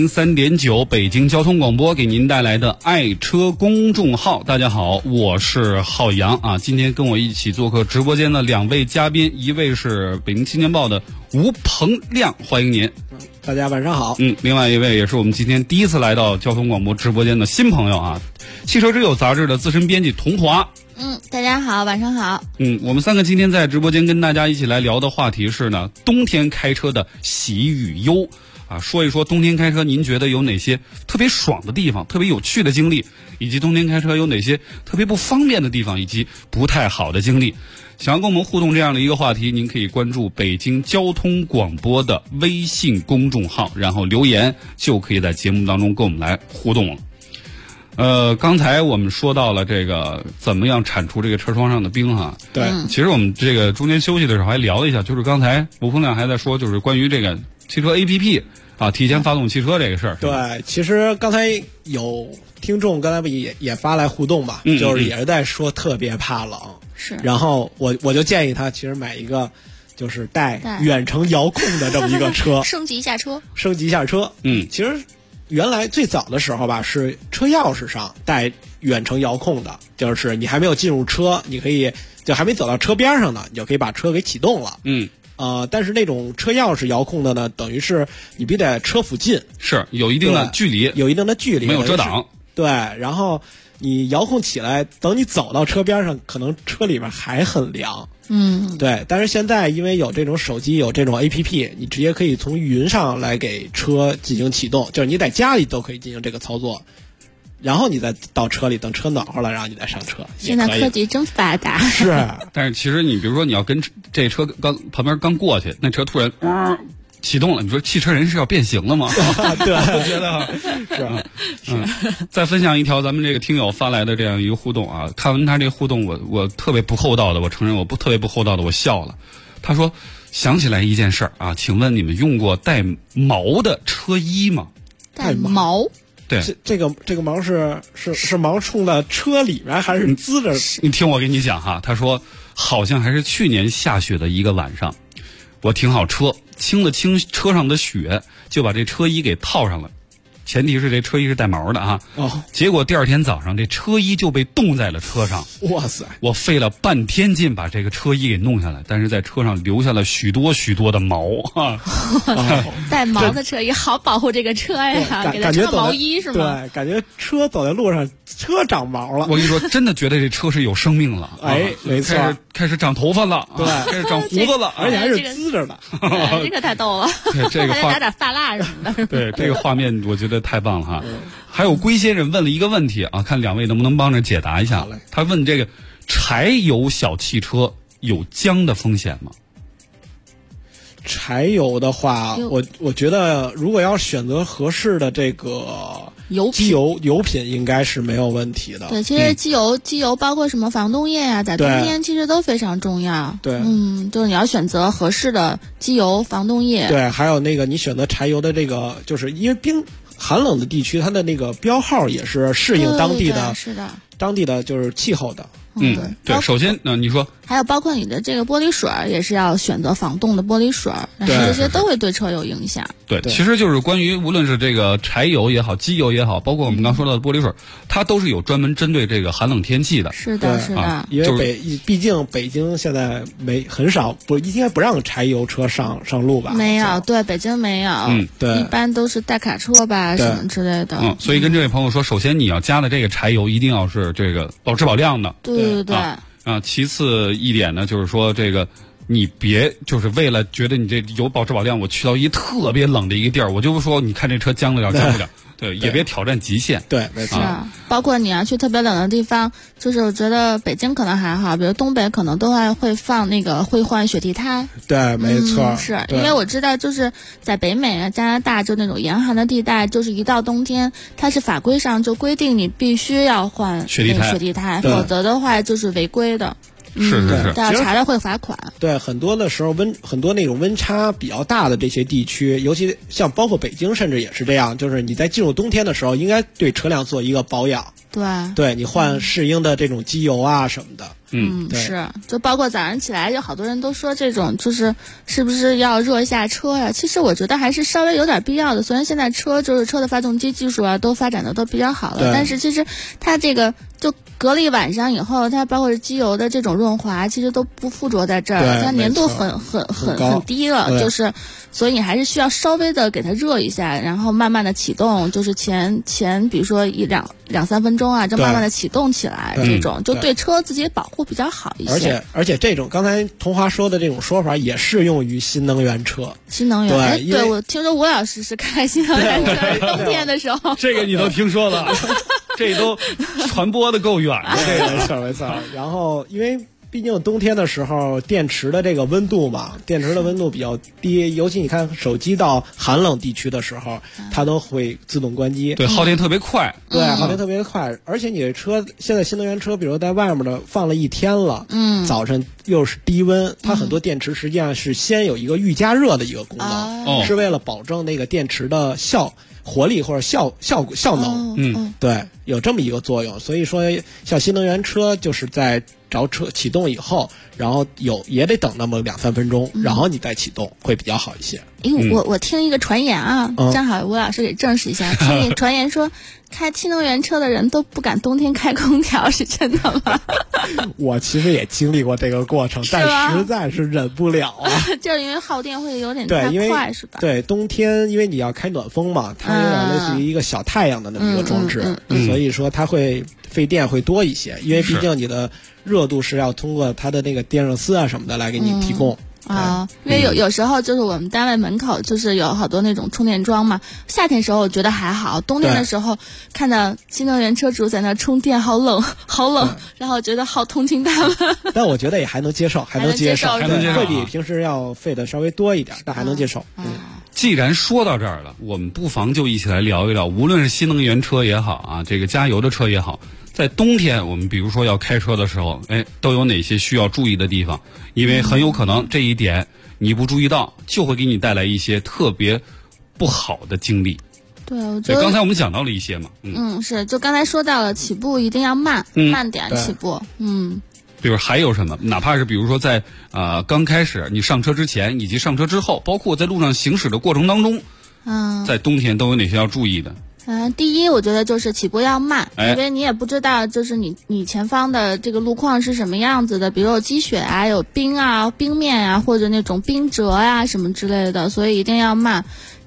103.9北京交通广播给您带来的爱车公众号。大家好，我是浩洋啊。今天跟我一起做客直播间的两位嘉宾，一位是北京青年报的吴鹏亮，欢迎您。 大家晚上好。 另外一位也是我们今天第一次来到交通广播直播间的新朋友啊，汽车之友杂志的资深编辑童华。 大家好，晚上好。 我们三个今天在直播间跟大家一起来聊的话题是呢，冬天开车的喜与忧啊，说一说冬天开车您觉得有哪些特别爽的地方，特别有趣的经历，以及冬天开车有哪些特别不方便的地方，以及不太好的经历。想要跟我们互动这样的一个话题，您可以关注北京交通广播的微信公众号，然后留言就可以在节目当中跟我们来互动了。刚才我们说到了这个怎么样铲除这个车窗上的冰哈。 对， 其实我们这个中间休息的时候还聊了一下，就是刚才吴鹏亮还在说，就是关于这个汽车 APP 啊，提前发动汽车这个事儿。 对，其实刚才有听众刚才不也发来互动吧，就是也是在说特别怕冷。 是。 然后我就建议他其实买一个就是带远程遥控的这么一个车， 升级一下车。 其实原来最早的时候吧，是车钥匙上带远程遥控的，就是你还没有进入车，你可以就还没走到车边上呢，你就可以把车给启动了。但是那种车钥匙遥控的呢，等于是你必须在车附近， 是有一定的距离，没有遮挡。 对，然后你遥控起来，等你走到车边上，可能车里面还很凉。对，但是现在因为有这种手机，有这种 APP， 你直接可以从云上来给车进行启动，就是你在家里都可以进行这个操作，然后你再到车里，等车暖和了，然后你再上车。 现在科技真发达。 是， 但是其实你比如说你要跟这车旁边刚过去，那车突然启动了，你说汽车人是要变形了吗？ 对， 我觉得是。再分享一条咱们这个听友发来的这样一个互动啊，看完他这个互动，我特别不厚道的，我承认我特别不厚道的，我笑了。他说想起来一件事儿啊，请问你们用过带毛的车衣吗？ 带毛？ 对， 这个毛是毛冲到车里面还是滋着？ 你听我跟你讲哈，他说好像还是去年下雪的一个晚上，我停好车，清了清车上的雪，就把这车衣给套上了。前提是这车衣是带毛的啊。结果第二天早上这车衣就被冻在了车上。 哇塞！ 我费了半天劲把这个车衣给弄下来，但是在车上留下了许多的毛啊。 带毛的车衣好保护这个车呀，给它穿毛衣是吗？ 对，感觉车走在路上，车长毛了。 我跟你说，真的觉得这车是有生命了。 没错， 开始长头发了， 对， 开始长胡子了， 而且还是滋着的。 这个太逗了。 对，这个还得打点发蜡什么的。 对，这个画面我觉得太棒了哈。还有龟先生问了一个问题啊，看两位能不能帮着解答一下。他问这个柴油小汽车有僵的风险吗？ 柴油的话，我觉得如果要选择合适的这个机油品，应该是没有问题的。 对，其实机油包括什么防冻液呀，在冬天其实都非常重要。 对， 就是你要选择合适的机油、防冻液。 对，还有那个你选择柴油的这个，就是因为寒冷的地区，它的那个标号也是适应当地的， 是的， 当地的就是气候的。 对，首先你说还有包括你的这个玻璃水也是要选择防冻的玻璃水，然后这些都会对车有影响。 对，其实就是关于无论是这个柴油也好，机油也好，包括我们刚说到的玻璃水，它都是有专门针对这个寒冷天气的。 是的，是的， 因为毕竟北京现在很少应该不让柴油车上路吧？ 没有，对，北京没有。 对， 一般都是代卡车吧，什么之类的。 所以跟这位朋友说，首先你要加的这个柴油一定要是这个保质保量的。 对。 其次一点呢，就是说这个你别就是为了觉得你这有保质保量，我去到一特别冷的一个地儿，我就说你看这车将不了。对，也别挑战极限。 对，没错。 包括你要去特别冷的地方，就是我觉得北京可能还好，比如东北可能都会放那个会换雪地胎。 对，没错。 是因为我知道，就是在北美啊、加拿大，就那种严寒的地带，就是一到冬天，它是法规上就规定你必须要换雪地胎，否则的话就是违规的。 是， 要查了会罚款。 对，很多的时候很多那种温差比较大的这些地区，尤其像包括北京，甚至也是这样，就是你在进入冬天的时候，应该对车辆做一个保养。对，你换适应的这种机油啊什么的。 是，就包括早上起来，有好多人都说这种是不是要热一下车呀？其实我觉得还是稍微有点必要的。虽然现在车的发动机技术啊都发展的都比较好了，但是其实它这个就隔了一晚上以后，它包括是机油的这种润滑，其实都不附着在这儿，它粘度很低了，就是所以你还是需要稍微的给它热一下，然后慢慢的启动，就是前比如说两三分钟啊，就慢慢的启动起来，这种就对车自己保护比较好一些。 而且这种刚才童华说的这种说法也适用于新能源车。 新能源，对，我听说吴老师是开新能源车，冬天的时候。 这个你都听说了，这都传播的够远的。 这个没错。然后因为毕竟冬天的时候，电池的这个温度嘛，电池的温度比较低，尤其你看手机到寒冷地区的时候，它都会自动关机。 对，耗电特别快。 对，耗电特别快。而且你的车现在新能源车，比如在外面的放了一天了，早晨又是低温，它很多电池实际上是先有一个预加热的一个功能，是为了保证那个电池的活力或者效能。对，有这么一个作用。所以说像新能源车就是在着车启动以后，然后也得等那么2-3分钟，然后你再启动会比较好一些。 我听一个传言啊，正好吴老师给证实一下，听你传言说开新能源车的人都不敢冬天开空调，是真的吗？ 我其实也经历过这个过程，但实在是忍不了啊。 就是因为耗电会有点太快，是吧？ 对，冬天因为你要开暖风嘛，它有点类似于一个小太阳的那么一个装置，所以说它会费电会多一些，因为毕竟你的热度是要通过它的那个电热丝啊什么的来给你提供。 因为有时候就是我们单位门口就是有好多那种充电桩嘛，夏天时候我觉得还好，冬天的时候看到新能源车主在那充电，好冷，然后觉得好同情他们。 但我觉得也还能接受，会比平时要费的稍微多一点，但还能接受。 既然说到这儿了，我们不妨就一起来聊一聊，无论是新能源车也好啊，这个加油的车也好，在冬天我们比如说要开车的时候，都有哪些需要注意的地方？因为很有可能这一点你不注意到，就会给你带来一些特别不好的经历。 对，我觉得刚才我们讲到了一些嘛。 是，就刚才说到了起步一定要慢点起步。 比如还有什么？哪怕是比如说在刚开始你上车之前以及上车之后，包括在路上行驶的过程当中，在冬天都有哪些要注意的？ 第一，我觉得就是起步要慢，因为你也不知道就是你前方的这个路况是什么样子的，比如有积雪啊、有冰啊、冰面啊，或者那种冰辙啊什么之类的，所以一定要慢。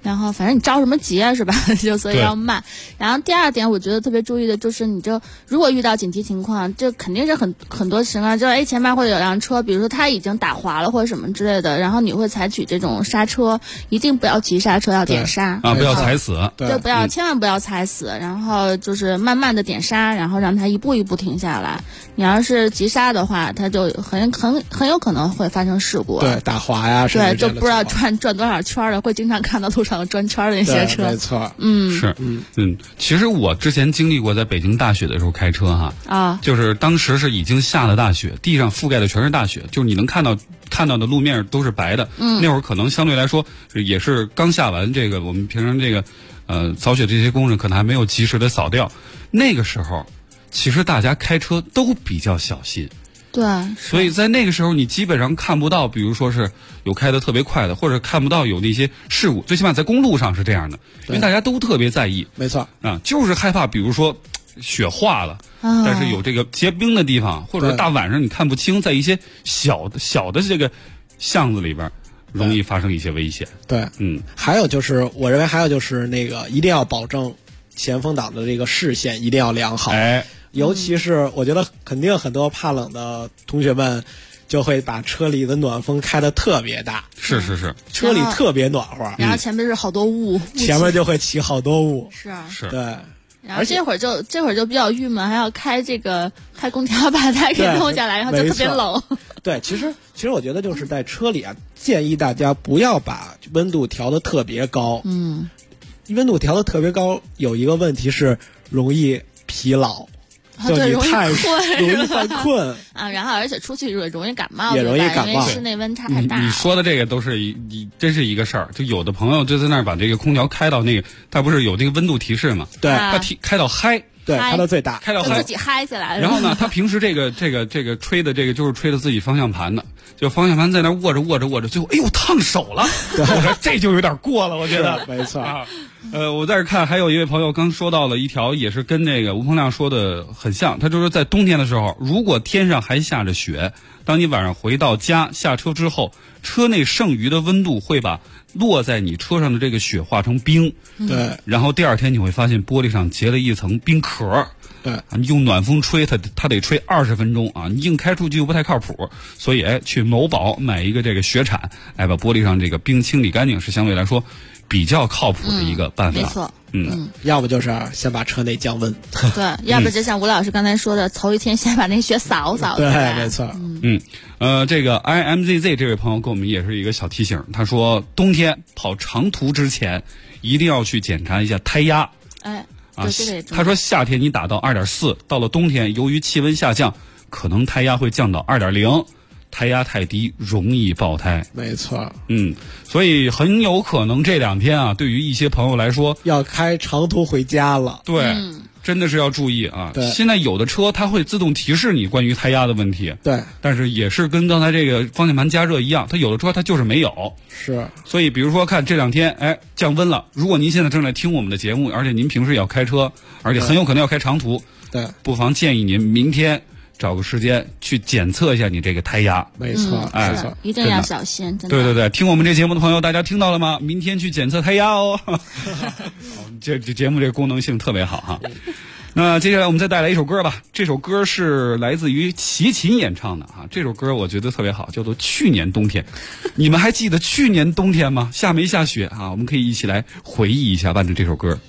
然后反正你着什么急啊，是吧？就所以要慢。然后第二点，我觉得特别注意的就是，你就如果遇到紧急情况，这肯定是很多情况，就是前面会有辆车，比如说它已经打滑了或者什么之类的，然后你会采取这种刹车，一定不要急刹车，要点刹啊，不要踩死， 对，千万不要踩死，然后就是慢慢的点刹，然后让它一步一步停下来。你要是急刹的话，它就很有可能会发生事故， 对，打滑呀， 对，就不知道转多少圈了，会经常看到路上转圈的那些车， 没错， 其实我之前经历过在北京大雪的时候开车哈，就是当时是已经下了大雪，地上覆盖的全是大雪，就是你能看到的路面都是白的，那会儿可能相对来说也是刚下完这个，我们平常这个扫雪这些工人可能还没有及时的扫掉，那个时候其实大家开车都比较小心。 对， 所以在那个时候你基本上看不到，比如说是有开得特别快的，或者看不到有那些事故，最起码在公路上是这样的，因为大家都特别在意。 没错啊，就是害怕，比如说雪化了，但是有这个结冰的地方，或者大晚上你看不清，在一些小的这个巷子里边，容易发生一些危险。 对，还有就是，我认为还有就是那个一定要保证前风挡的这个视线一定要良好。尤其是我觉得肯定很多怕冷的同学们就会把车里的暖风开得特别大， 是， 车里特别暖和， 然后前面是好多雾， 前面就会起好多雾， 是， 对。 然后这会儿就比较郁闷，还要开空调把它给弄下来，然后就特别冷。 对，其实我觉得就是在车里建议大家不要把温度调得特别高。温度调得特别高有一个问题是容易疲劳。就你太容易犯困啊，然后而且出去容易感冒， 也容易感冒， 因为室内温差太大。 你说的这个都是真是一个事儿。就有的朋友就在那儿把这个空调开到那个，他不是有那个温度提示吗？ 对， 他开到嗨。 对，开到最大， 开到嗨， 自己嗨起来了。 然后呢，他平时这个吹的这个就是吹的自己方向盘的，就方向盘在那握着，最后哎呦烫手了，我说这就有点过了，我觉得没错啊。我在这看，还有一位朋友刚说到了一条，也是跟那个吴鹏亮说的很像，他就是在冬天的时候，如果天上还下着雪，当你晚上回到家下车之后，车内剩余的温度会把落在你车上的这个雪化成冰， 对， 然后第二天你会发现玻璃上结了一层冰壳， 对， 你用暖风吹它得吹20分钟啊，你硬开出去又不太靠谱，所以去某宝买一个这个雪铲，把玻璃上这个冰清理干净，是相对来说比较靠谱的一个办法。 没错， 要不就是先把车内降温， 对，要不就像吴老师刚才说的，头一天先把那雪扫扫。 对，没错。 这个 IMZZ 这位朋友给我们也是一个小提醒，他说冬天跑长途之前一定要去检查一下胎压。他说夏天你打到2.4，到了冬天由于气温下降，可能胎压会降到2.0。胎压太低容易爆胎， 没错。 所以很有可能这2天对于一些朋友来说要开长途回家了。 对，真的是要注意啊。现在有的车它会自动提示你关于胎压的问题， 对， 但是也是跟刚才这个方向盘加热一样，它有的车它就是没有。 是， 所以比如说看这2天降温了，如果您现在正在听我们的节目，而且您平时也要开车，而且很有可能要开长途， 对， 不妨建议您明天找个时间去检测一下你这个胎压。 没错，没错， 一定要小心。真的，对，听我们这节目的朋友，大家听到了吗？明天去检测胎压哦。这节目这个功能性特别好哈。那接下来我们再带来一首歌吧，这首歌是来自于齐秦演唱的啊。这首歌我觉得特别好，叫做《去年冬天》。你们还记得去年冬天吗？下没下雪啊？我们可以一起来回忆一下伴着这首歌。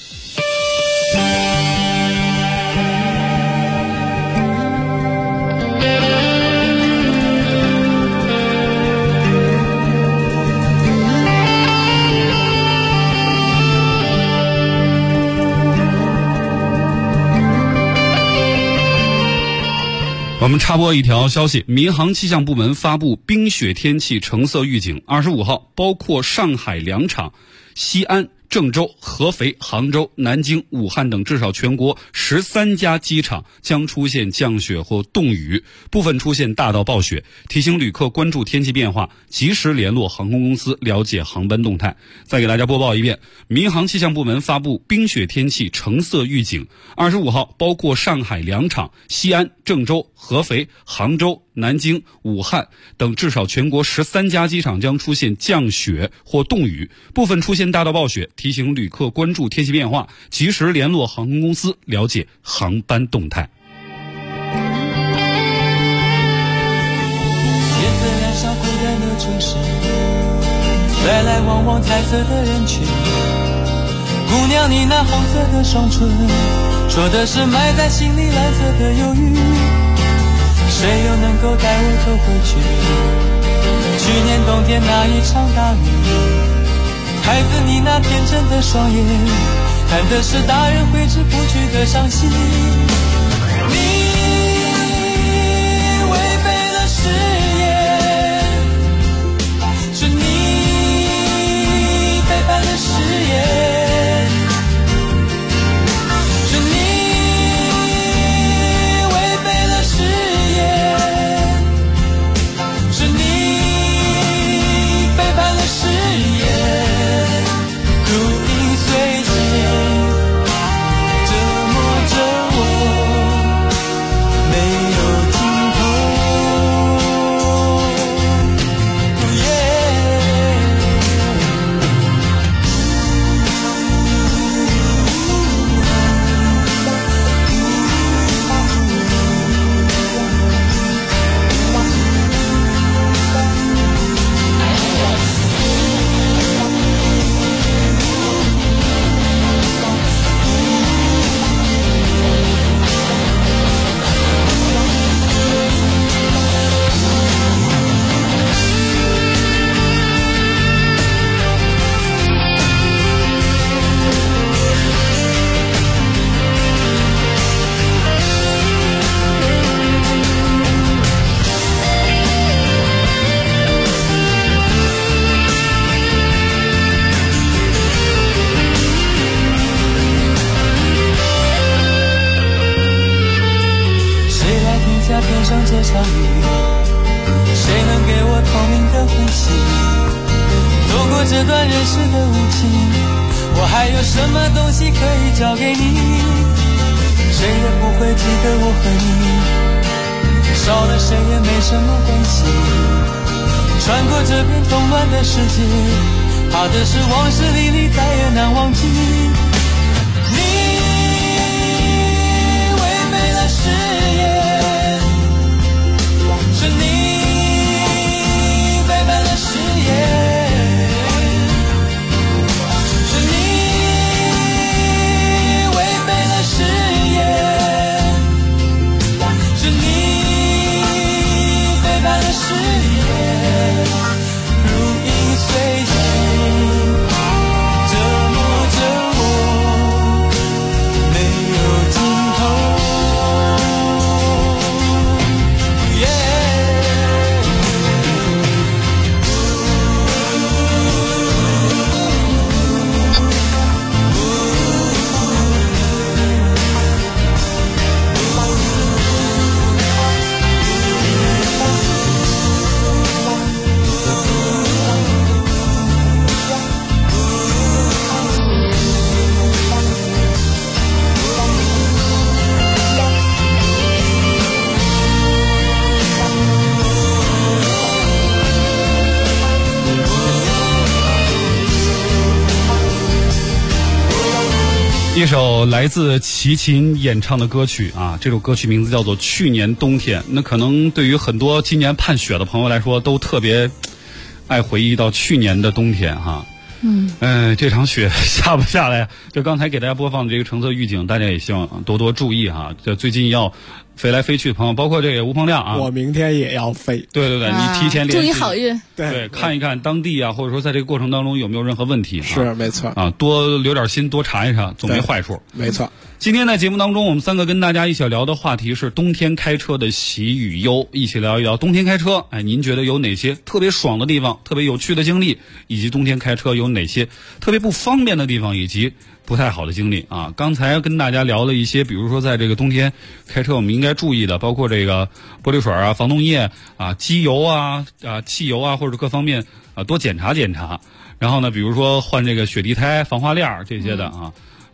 我们插播一条消息，民航气象部门发布冰雪天气橙色预警，25号包括上海2场、西安、郑州、合肥、杭州、南京、武汉等至少全国13家机场将出现降雪或冻雨，部分出现大到暴雪，提醒旅客关注天气变化，及时联络航空公司了解航班动态。再给大家播报一遍，民航气象部门发布冰雪天气橙色预警，25号包括上海2场、西安、郑州、合肥、杭州、 南京、武汉等至少全国13家机场将出现降雪或冻雨，部分出现大到暴雪，提醒旅客关注天气变化，及时联络航空公司了解航班动态。 夜色燃烧孤单的城市，来来往往彩色的人群，姑娘你那红色的双唇，说的是埋在心里蓝色的忧郁，谁又能够带我走回去去年冬天那一场大雨，孩子你那天真的双眼，看的是大人挥之不去的伤心，你违背了誓言，是你背叛了誓言，是你违背了誓言，是你背叛了誓言，如影随形折磨着我，没有尽头。天上这场雨，谁能给我透明的呼吸？走过这段人世的无情，我还有什么东西可以交给你？谁也不会记得我和你，少了谁也没什么关系。穿过这片动乱的世界，怕的是往事历历再也难忘记。你违背了誓言，是你背叛了誓言，是你违背了誓言，是你背叛了誓言，如影随形折磨着我，没有尽头。 一首来自齐秦演唱的歌曲啊，这首歌曲名字叫做《去年冬天》。那可能对于很多今年盼雪的朋友来说，都特别爱回忆到去年的冬天哈。这场雪下不下来？就刚才给大家播放的这个橙色预警，大家也希望多多注意哈。这最近要飞来飞去的朋友，包括这个吴鹏亮啊， 我明天也要飞。 对，你提前联系， 祝你好运。 对， 看一看当地啊，或者说在这个过程当中有没有任何问题。 是，没错啊，多留点心，多查一查，总没坏处。 没错。 今天在节目当中，我们三个跟大家一起聊的话题是冬天开车的喜与忧，一起聊一聊冬天开车。您觉得有哪些特别爽的地方，特别有趣的经历，以及冬天开车有哪些特别不方便的地方，以及不太好的经历啊？刚才跟大家聊了一些，比如说在这个冬天开车我们应该注意的，包括这个玻璃水啊、防冻液啊、机油啊、汽油啊，或者各方面多检查检查。然后呢，比如说换这个雪地胎、防滑链这些的啊。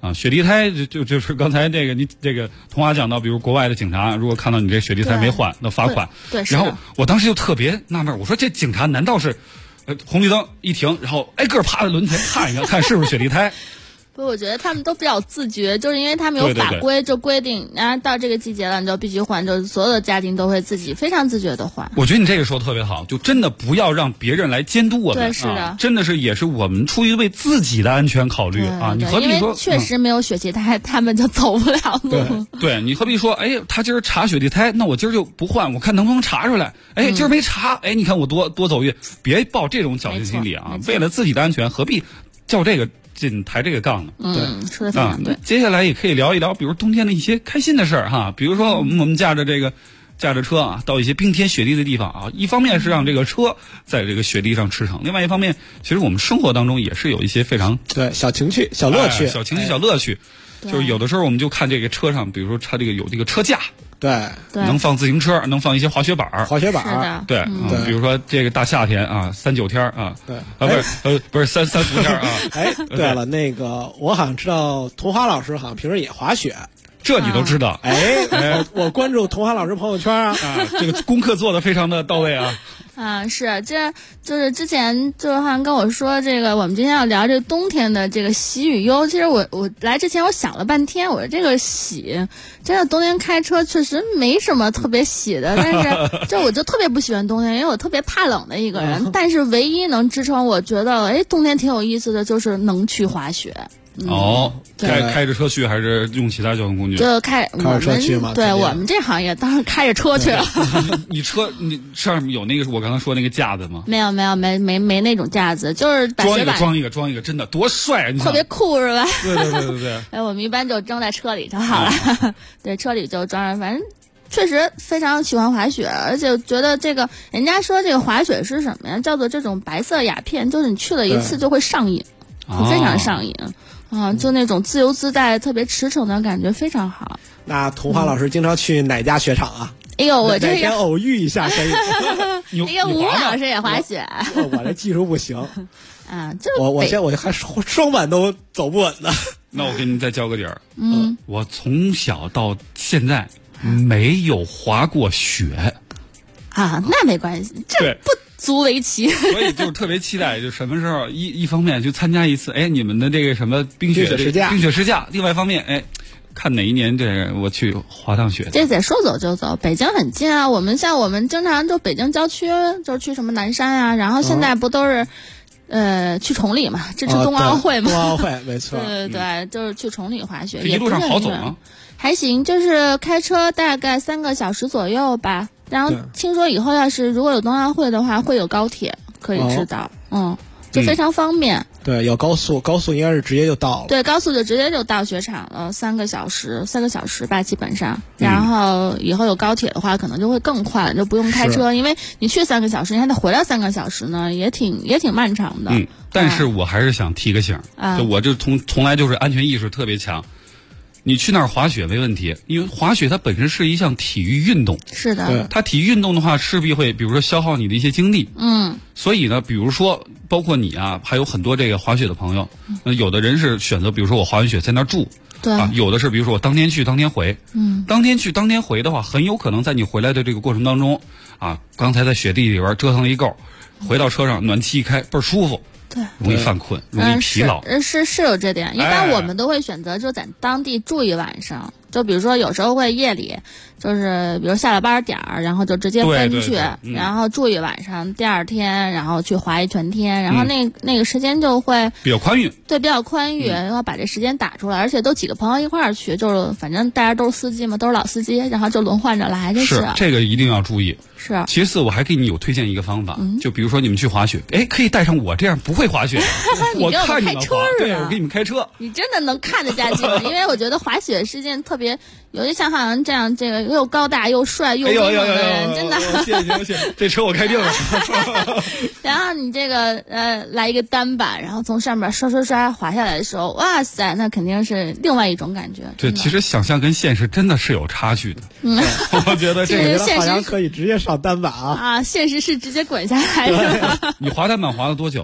啊，雪地胎就是刚才这个你这个童话讲到，比如国外的警察如果看到你这雪地胎没换，那罚款。 对。 然后我当时就特别纳闷，我说这警察难道是，红绿灯一停，然后挨个趴在轮前看一看，看是不是雪地胎？ 不，我觉得他们都比较自觉，就是因为他们有法规就规定，然后到这个季节了你就必须换，就是所有的家庭都会自己非常自觉的换。 我觉得你这个说的特别好，就真的不要让别人来监督我们。 对，是的， 真的是也是我们出于为自己的安全考虑啊。你何必说， 因为确实没有雪地胎，他们就走不了路。 对，你何必说，哎，他今儿查雪地胎，那我今儿就不换，我看能不能查出来。哎，今儿没查，哎，你看我多走运，别抱这种侥幸心理啊。为了自己的安全，何必较这个抬这个杠呢？ 对，说的非常对。 接下来也可以聊一聊，比如冬天的一些开心的事儿哈，比如说我们驾着车啊，到一些冰天雪地的地方啊，一方面是让这个车在这个雪地上驰骋，另外一方面，其实我们生活当中也是有一些非常小情趣、小乐趣、 小乐趣。就是有的时候我们就看这个车上，比如说它这个有这个车架。 对， 能放自行车，能放一些滑雪板。对，比如说这个大夏天啊，39天啊， 对， 不是35天啊。 哎，对了，那个我好像知道童华老师好像平时也滑雪， 这你都知道？ 哎，我关注童华老师朋友圈啊， 这个功课做得非常的到位啊。 是，这就是之前就好像跟我说这个，我们今天要聊这个冬天的这个喜与忧。其实我来之前我想了半天，我说这个喜，真的冬天开车确实没什么特别喜的，但是我就特别不喜欢冬天，因为我特别怕冷的一个人。但是唯一能支撑我觉得，冬天挺有意思的，就是能去滑雪。 开着车去还是用其他交通工具？ 就开着车去嘛。 对，我们这行业当然开着车去了。 你上面有那个我刚才说那个架子吗？ 没有，没那种架子，就是把雪板装一个，真的多帅啊！ 特别酷是吧？ 对。 哎，我们一般就装在车里就好了。对，车里就装上，反正确实非常喜欢滑雪，而且觉得这个人家说这个滑雪是什么呀？叫做这种白色鸦片，就是你去了一次就会上瘾，非常上瘾。就那种自由自在、特别驰骋的感觉非常好。 那童华老师经常去哪家雪场啊？ 哎呦，我这个哪天偶遇一下可以。 那个吴老师也滑雪， 我这技术不行。 我还双板都走不稳呢。 那我给你再交个底儿。我从小到现在没有滑过雪。 那没关系，这不足为奇。 所以就是特别期待，就什么时候一方面就参加一次，你们的这个什么冰雪试驾；另外一方面，看哪一年这个我去滑趟雪。 这得说走就走，北京很近啊。我们经常就北京郊区，就是去什么南山啊，然后现在不都是。去崇礼嘛，支持冬奥会嘛。 冬奥会没错。 对，就是去崇礼滑雪。 一路上好走吗？ 还行，就是开车大概3个小时左右吧。然后听说以后如果有冬奥会的话，会有高铁可以知道，就非常方便。 对，有高速应该是直接就到了。 对，高速就直接就到雪场了，3个小时吧，基本上。然后以后有高铁的话，可能就会更快，就不用开车，因为你去3个小时，你还得回来3个小时呢，也挺漫长的。 但是我还是想提个醒，就我就从来就是安全意识特别强。你去那儿滑雪没问题，因为滑雪它本身是一项体育运动。 是的。 它体育运动的话，势必会比如说消耗你的一些精力。所以呢，比如说包括你啊，还有很多这个滑雪的朋友，有的人是选择，比如说我滑完雪在那儿住。 对。 有的是比如说我当天去当天回。当天去当天回的话，很有可能在你回来的这个过程当中，刚才在雪地里边折腾了一够，回到车上暖气一开倍儿舒服。 对， 容易犯困，容易疲劳。 是有这点。一般我们都会选择就在当地住一晚上，就比如说有时候会夜里，就是比如下了班点儿，然后就直接奔去，然后住一晚上，第二天然后去滑一全天，然后那个时间就会比较宽裕。 对，比较宽裕，然后把这时间打出来，而且都几个朋友一块儿去，就是反正大家都是司机嘛，都是老司机，然后就轮换着来就是。 这个一定要注意。 是。 其次，我还给你有推荐一个方法，就比如说你们去滑雪，可以带上我这样不会滑雪， 我看你们开车对，我给你们开车。 你真的能看得下去吗？因为我觉得滑雪是件特别，尤其像好像这样，这个又高大又帅又威猛的人，真的。 谢谢，这车我开定了。 然后你这个来一个单板，然后从上面刷滑下来的时候，哇塞，那肯定是另外一种感觉。 对，其实想象跟现实真的是有差距的。我觉得这个好像可以直接上单板啊。 现实是直接滚下来的。 你滑单板滑了多久了？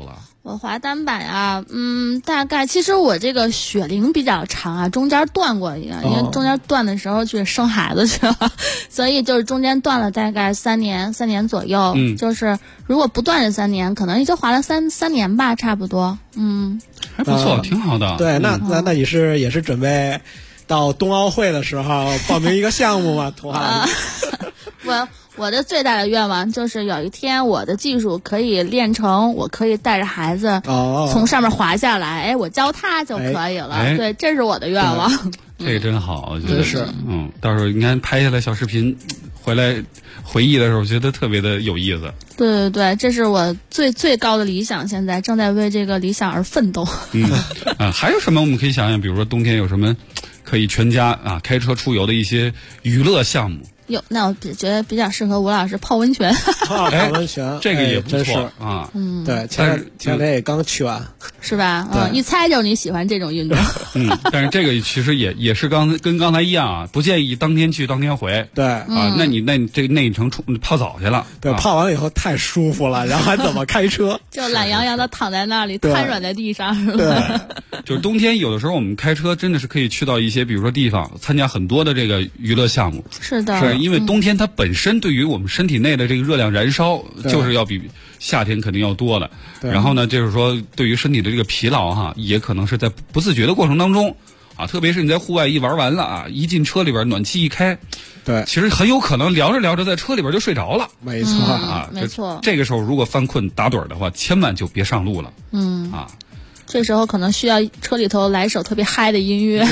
我滑单板呀，大概其实我这个血龄比较长啊，中间断过一个，因为中间断的时候去生孩子去了，所以就是中间断了大概3年左右。就是如果不断这3年，可能也就滑了三年吧，差不多。 还不错，挺好的。 对，那你也是准备到冬奥会的时候报名一个项目吗？童话我的最大的愿望就是有一天我的技术可以练成，我可以带着孩子从上面滑下来，我教他就可以了。对，这是我的愿望。 这个真好，我觉得是。到时候应该拍下来小视频，回来回忆的时候，觉得特别的有意思。 对，这是我最高的理想，现在正在为这个理想而奋斗。 还有什么我们可以想想？比如说冬天有什么可以全家开车出游的一些娱乐项目？ 那我觉得比较适合吴老师泡温泉。 泡温泉， 这个也不错啊。 对，前两天也刚去完， 是吧？一猜就是你喜欢这种运动。 但是这个其实也是跟刚才一样啊，不建议当天去当天回。 对那你这内城泡澡去了， 对，泡完了以后太舒服了，然后还怎么开车？ 就懒洋洋的躺在那里，瘫软在地上，是吧？ 对，就是冬天有的时候我们开车真的是可以去到一些，比如说地方参加很多的这个娱乐项目。 是的。 是因为冬天它本身对于我们身体内的这个热量燃烧，就是要比夏天肯定要多了。然后呢，就是说对于身体的这个疲劳也可能是在不自觉的过程当中特别是你在户外一玩完了一进车里边暖气一开， 对， 其实很有可能聊着聊着在车里边就睡着了。 没错没错。 这个时候如果犯困打盹的话，千万就别上路了。 这时候可能需要车里头来一首特别嗨的音乐。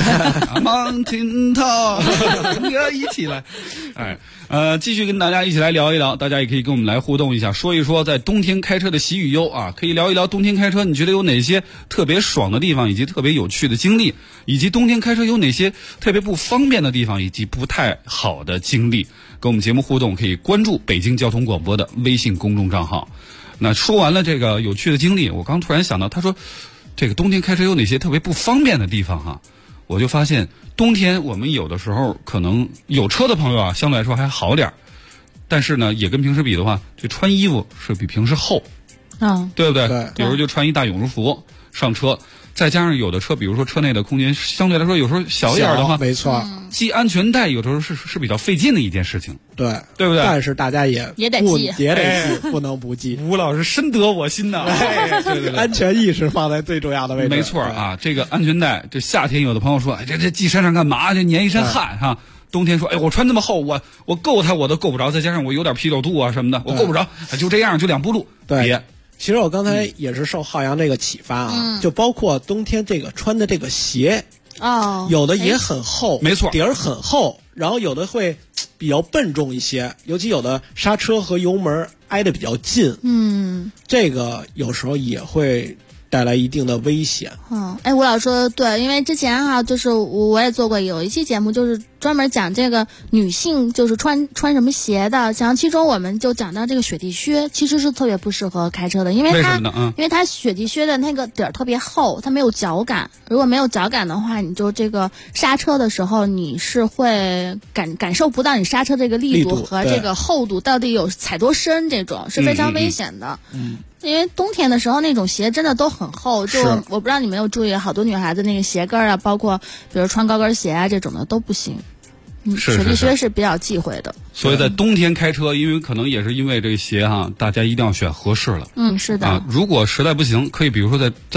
Mountain Top， 一起来。继续跟大家一起来聊一聊，大家也可以跟我们来互动一下，说一说在冬天开车的喜与忧可以聊一聊冬天开车你觉得有哪些特别爽的地方，以及特别有趣的经历，以及冬天开车有哪些特别不方便的地方，以及不太好的经历。跟我们节目互动可以关注北京交通广播的微信公众账号。那说完了这个有趣的经历，我刚突然想到，他说这个冬天开车有哪些特别不方便的地方我就发现冬天我们有的时候可能有车的朋友相对来说还好点，但是呢也跟平时比的话，这穿衣服是比平时厚对不对？ 对， 比如就穿一大羽绒服上车，再加上有的车比如说车内的空间相对来说有时候小一点的话， 没错， 系安全带有的时候是比较费劲的一件事情。 对不对？ 但是大家也得记， 不能不记。 吴老师深得我心呐！对， 安全意识放在最重要的位置。 没错这个安全带，这夏天有的朋友说，这系身上干嘛？这粘一身汗冬天说，我穿这么厚，我够它我都够不着，再加上我有点啤酒肚什么的，我够不着，就这样，就2步路。 对，其实我刚才也是受浩洋这个启发就包括冬天这个穿的这个鞋有的也很厚， 没错， 底儿很厚，然后有的会比较笨重一些，尤其有的刹车和油门挨得比较近，这个有时候也会带来一定的危险。 吴老师说的对，因为之前就是我也做过有一期节目，就是专门讲这个女性就是穿什么鞋的，像其中我们就讲到这个雪地靴其实是特别不适合开车的，因为它雪地靴的那个底儿特别厚，它没有脚感，如果没有脚感的话，你就这个刹车的时候你是会感受不到你刹车这个力度和这个厚度到底有踩多深，这种是非常危险的。因为冬天的时候那种鞋真的都很厚，就我不知道你没有注意，好多女孩子那个鞋跟包括比如穿高跟鞋这种的都不行。雪地靴是比较忌讳的。 所以在冬天开车，因为可能也是因为这个鞋大家一定要选合适了。 是的。 如果实在不行，可以比如说在